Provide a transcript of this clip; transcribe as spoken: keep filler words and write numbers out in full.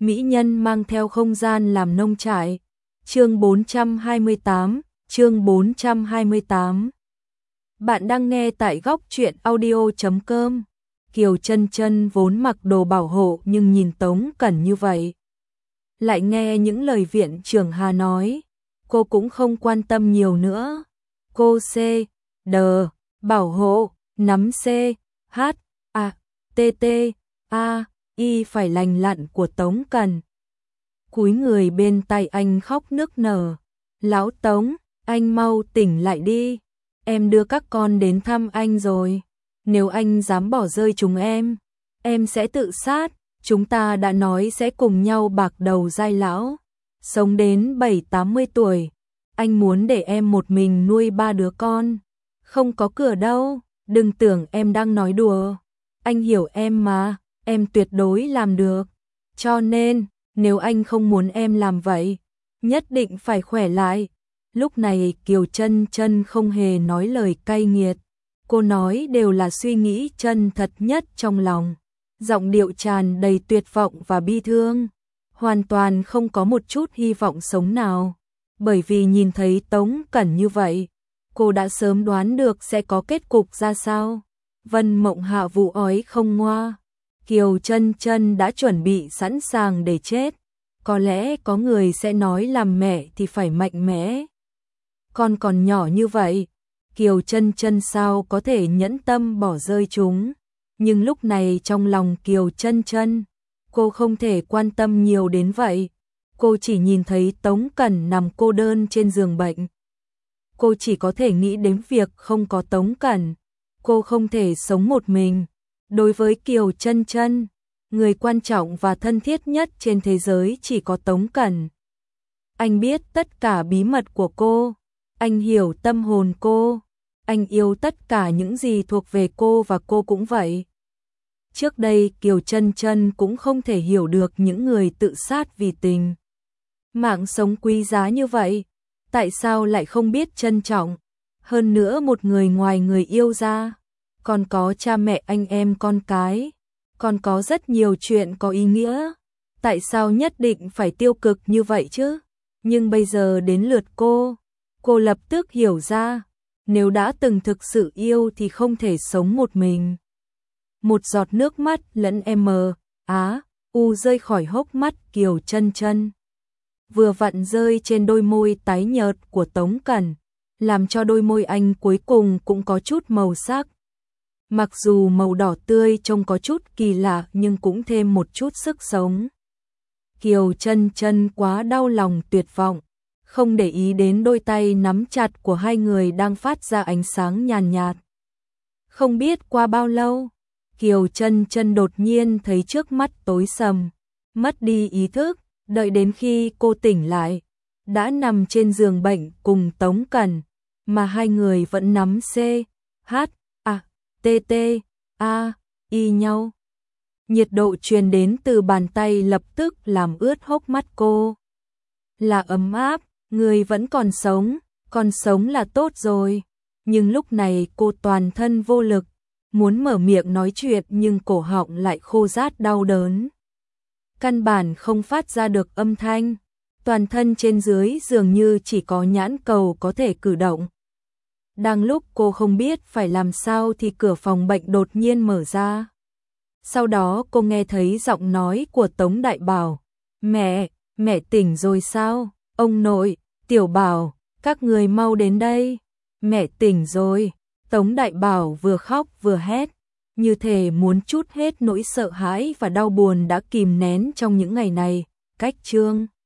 mỹ nhân mang theo không gian làm nông trại. Chương bốn trăm hai mươi tám, chương bốn trăm hai mươi tám. Bạn đang nghe tại góc truyện audio chấm com. Kiều Chân Chân vốn mặc đồ bảo hộ nhưng nhìn Tống Cẩn như vậy, lại nghe những lời viện trưởng Hà nói, cô cũng không quan tâm nhiều nữa. Cô C, D, bảo hộ, nắm C, H, A, T, T, A, Y phải lành lặn của Tống Cẩn. Cúi người bên tay anh khóc nức nở. Lão Tống, anh mau tỉnh lại đi. Em đưa các con đến thăm anh rồi. Nếu anh dám bỏ rơi chúng em, em sẽ tự sát. Chúng ta đã nói sẽ cùng nhau bạc đầu giai lão, sống đến bảy tám mươi tuổi. Anh muốn để em một mình nuôi ba đứa con. Không có cửa đâu, đừng tưởng em đang nói đùa. Anh hiểu em mà, em tuyệt đối làm được. Cho nên, nếu anh không muốn em làm vậy, nhất định phải khỏe lại. Lúc này Kiều Chân Chân không hề nói lời cay nghiệt. Cô nói đều là suy nghĩ chân thật nhất trong lòng. Giọng điệu tràn đầy tuyệt vọng và bi thương. Hoàn toàn không có một chút hy vọng sống nào. Bởi vì nhìn thấy Tống Cẩn như vậy, cô đã sớm đoán được sẽ có kết cục ra sao. Vân Mộng Hạ vụ ói không ngoa. Kiều Chân Chân đã chuẩn bị sẵn sàng để chết. Có lẽ có người sẽ nói làm mẹ thì phải mạnh mẽ. Con còn nhỏ như vậy, Kiều Chân Chân sao có thể nhẫn tâm bỏ rơi chúng. Nhưng lúc này trong lòng Kiều Chân Chân, cô không thể quan tâm nhiều đến vậy. Cô chỉ nhìn thấy Tống Cẩn nằm cô đơn trên giường bệnh. Cô chỉ có thể nghĩ đến việc không có Tống Cẩn, cô không thể sống một mình. Đối với Kiều Chân Chân, người quan trọng và thân thiết nhất trên thế giới chỉ có Tống Cẩn. Anh biết tất cả bí mật của cô, anh hiểu tâm hồn cô, anh yêu tất cả những gì thuộc về cô và cô cũng vậy. Trước đây Kiều Chân Chân cũng không thể hiểu được những người tự sát vì tình. Mạng sống quý giá như vậy, tại sao lại không biết trân trọng? Hơn nữa một người ngoài người yêu ra, còn có cha mẹ anh em con cái, còn có rất nhiều chuyện có ý nghĩa. Tại sao nhất định phải tiêu cực như vậy chứ? Nhưng bây giờ đến lượt cô, cô lập tức hiểu ra, nếu đã từng thực sự yêu thì không thể sống một mình. Một giọt nước mắt lẫn M, Á, U rơi khỏi hốc mắt Kiều Chân Chân. Vừa vặn rơi trên đôi môi tái nhợt của Tống Cẩn, làm cho đôi môi anh cuối cùng cũng có chút màu sắc. Mặc dù màu đỏ tươi trông có chút kỳ lạ nhưng cũng thêm một chút sức sống. Kiều Chân Chân quá đau lòng tuyệt vọng, không để ý đến đôi tay nắm chặt của hai người đang phát ra ánh sáng nhàn nhạt. Không biết qua bao lâu, Kiều Chân Chân đột nhiên thấy trước mắt tối sầm, mất đi ý thức, đợi đến khi cô tỉnh lại, đã nằm trên giường bệnh cùng Tống Cẩn, mà hai người vẫn nắm C, H, A, T, T, A, Y nhau. Nhiệt độ truyền đến từ bàn tay lập tức làm ướt hốc mắt cô. Là ấm áp, người vẫn còn sống, còn sống là tốt rồi. Nhưng lúc này cô toàn thân vô lực, muốn mở miệng nói chuyện nhưng cổ họng lại khô rát đau đớn. Căn bản không phát ra được âm thanh, toàn thân trên dưới dường như chỉ có nhãn cầu có thể cử động. Đang lúc cô không biết phải làm sao thì cửa phòng bệnh đột nhiên mở ra. Sau đó cô nghe thấy giọng nói của Tống Đại Bảo. Mẹ, mẹ tỉnh rồi sao? Ông nội, Tiểu Bảo, các người mau đến đây. Mẹ tỉnh rồi. Tống Đại Bảo vừa khóc vừa hét, như thể muốn trút hết nỗi sợ hãi và đau buồn đã kìm nén trong những ngày này. Cách chương